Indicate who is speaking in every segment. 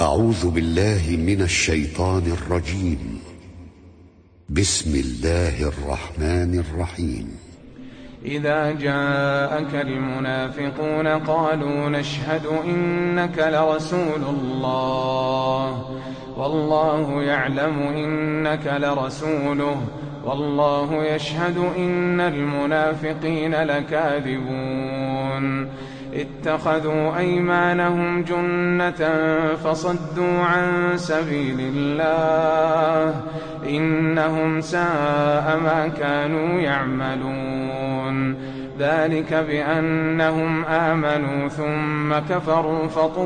Speaker 1: أعوذ بالله من الشيطان الرجيم. بسم الله الرحمن الرحيم.
Speaker 2: إذا جاءك المنافقون قالوا نشهد إنك لرسول الله والله يعلم إنك لرسوله والله يشهد إن المنافقين لكاذبون. اتخذوا أيمانهم جنة فصدوا عن سبيل الله إنهم ساء ما كانوا يعملون. ذلك بأنهم آمنوا ثم كفروا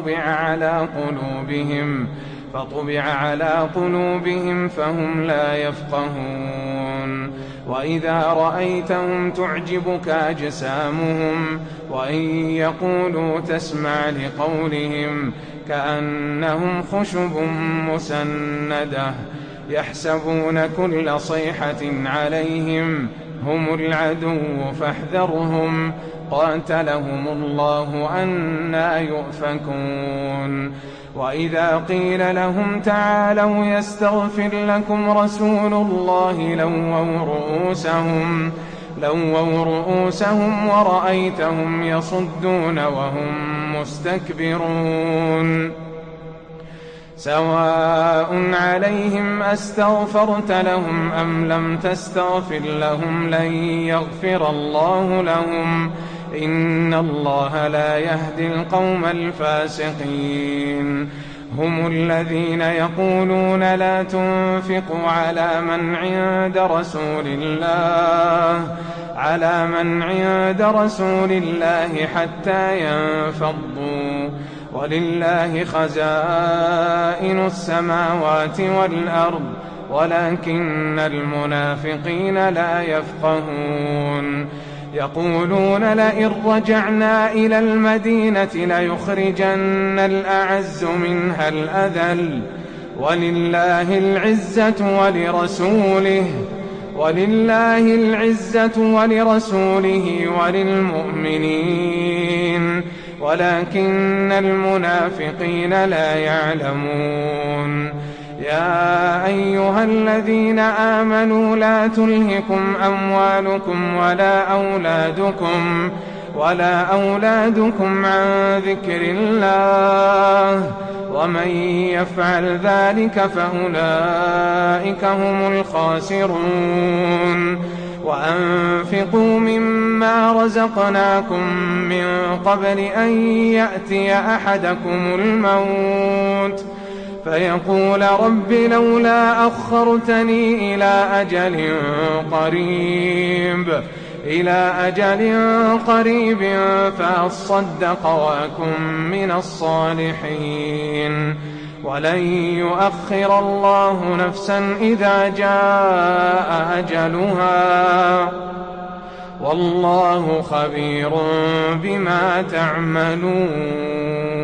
Speaker 2: فطبع على قلوبهم فهم لا يفقهون. وإذا رأيتهم تعجبك أجسامهم وإن يقولوا تسمع لقولهم كأنهم خشب مسندة يحسبون كل صيحة عليهم هم العدو فاحذرهم قاتلهم الله أنى يؤفكون. وإذا قيل لهم تعالوا يستغفر لكم رسول الله لووا رؤوسهم ورأيتهم يصدون وهم مستكبرون. سواء عليهم أستغفرت لهم أم لم تستغفر لهم لن يغفر الله لهم إن الله لا يهدي القوم الفاسقين. هم الذين يقولون لا تنفقوا على من عند رسول الله حتى ينفضوا ولله خزائن السماوات والأرض ولكن المنافقين لا يفقهون. يقولون لئن رجعنا إلى المدينة ليخرجن الأعز منها الأذل ولله العزة ولرسوله وللمؤمنين ولكن المنافقين لا يعلمون. يا أيها الذين آمنوا لا تلهكم أموالكم ولا أولادكم عن ذكر الله ومن يفعل ذلك فأولئك هم الخاسرون. وأنفقوا مما رزقناكم من قبل أن يأتي أحدكم الموت فيقول رب لولا أخرتني إلى أجل قريب فأصدق وأكن من الصالحين ولن يؤخر الله نفسا إذا جاء أجلها والله خبير بما تعملون.